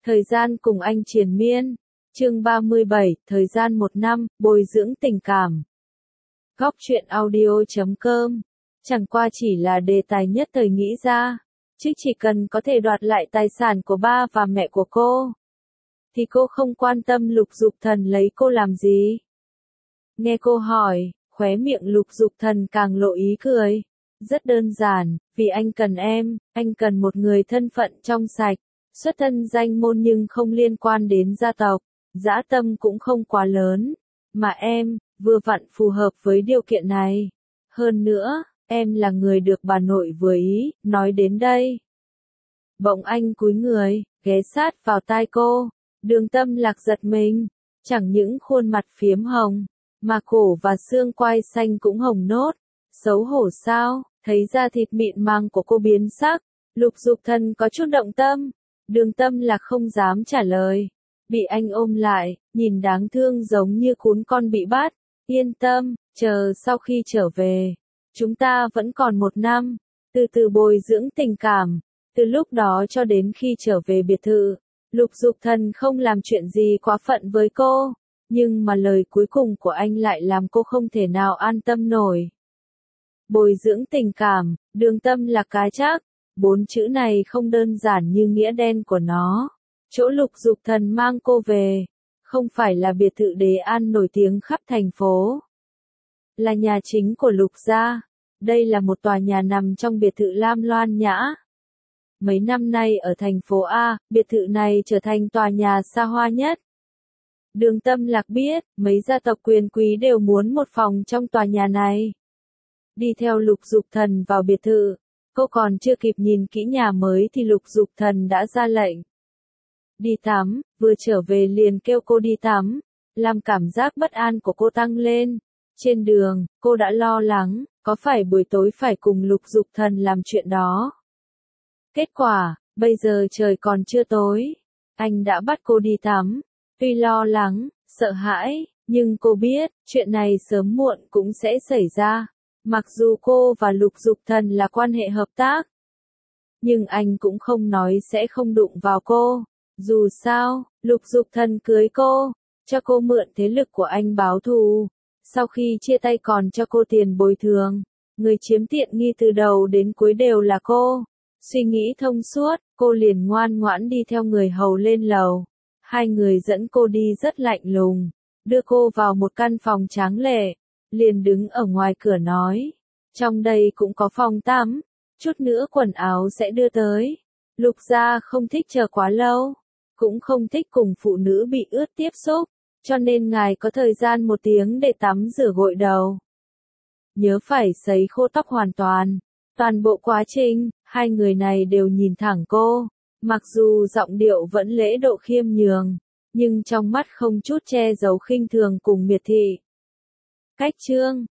Thời gian cùng anh triền miên. Chương 37, thời gian 1 năm, bồi dưỡng tình cảm. Góc truyện audio.com. Chẳng qua chỉ là đề tài nhất thời nghĩ ra, chứ chỉ cần có thể đoạt lại tài sản của ba và mẹ của cô, thì cô không quan tâm Lục Dục Thần lấy cô làm gì. Nghe cô hỏi, khóe miệng Lục Dục Thần càng lộ ý cười. Rất đơn giản, vì anh cần em, anh cần một người thân phận trong sạch, xuất thân danh môn nhưng không liên quan đến gia tộc, dã tâm cũng không quá lớn, mà em, vừa vặn phù hợp với điều kiện này. Hơn nữa, em là người được bà nội vừa ý, nói đến đây. Bỗng anh cúi người, ghé sát vào tai cô, Đường Tâm Lạc giật mình, chẳng những khuôn mặt phiếm hồng, mà cổ và xương quai xanh cũng hồng nốt, xấu hổ sao, thấy da thịt mịn màng của cô biến sắc, Lục Dục Thần có chút động tâm, Đường Tâm Lạc không dám trả lời, bị anh ôm lại, nhìn đáng thương giống như cún con bị bắt, yên tâm, chờ sau khi trở về, chúng ta vẫn còn 1 năm, từ từ bồi dưỡng tình cảm, từ lúc đó cho đến khi trở về biệt thự, Lục Dục Thần không làm chuyện gì quá phận với cô, nhưng mà lời cuối cùng của anh lại làm cô không thể nào an tâm nổi. Bồi dưỡng tình cảm, Đường Tâm Lạc cái chắc, 4 chữ này không đơn giản như nghĩa đen của nó. Chỗ Lục Dục Thần mang cô về, không phải là biệt thự Đế An nổi tiếng khắp thành phố, là nhà chính của Lục gia. Đây là một tòa nhà nằm trong biệt thự Lam Loan Nhã. Mấy năm nay ở thành phố A, biệt thự này trở thành tòa nhà xa hoa nhất. Đường Tâm Lạc biết, mấy gia tộc quyền quý đều muốn một phòng trong tòa nhà này. Đi theo Lục Dục Thần vào biệt thự, cô còn chưa kịp nhìn kỹ nhà mới thì Lục Dục Thần đã ra lệnh. Đi tắm, vừa trở về liền kêu cô đi tắm, làm cảm giác bất an của cô tăng lên. Trên đường, cô đã lo lắng, có phải buổi tối phải cùng Lục Dục Thần làm chuyện đó. Kết quả, bây giờ trời còn chưa tối, anh đã bắt cô đi tắm. Tuy lo lắng, sợ hãi, nhưng cô biết, chuyện này sớm muộn cũng sẽ xảy ra. Mặc dù cô và Lục Dục Thần là quan hệ hợp tác, nhưng anh cũng không nói sẽ không đụng vào cô. Dù sao, Lục Dục Thần cưới cô, cho cô mượn thế lực của anh báo thù. Sau khi chia tay còn cho cô tiền bồi thường. Người chiếm tiện nghi từ đầu đến cuối đều là cô. Suy nghĩ thông suốt, cô liền ngoan ngoãn đi theo người hầu lên lầu. Hai người dẫn cô đi rất lạnh lùng, đưa cô vào một căn phòng tráng lệ, liền đứng ở ngoài cửa nói, trong đây cũng có phòng tắm, chút nữa quần áo sẽ đưa tới. Lục gia không thích chờ quá lâu, cũng không thích cùng phụ nữ bị ướt tiếp xúc, cho nên ngài có thời gian 1 tiếng để tắm rửa gội đầu. Nhớ phải sấy khô tóc hoàn toàn. Toàn bộ quá trình, hai người này đều nhìn thẳng cô, mặc dù giọng điệu vẫn lễ độ khiêm nhường, nhưng trong mắt không chút che giấu khinh thường cùng miệt thị. Cách chương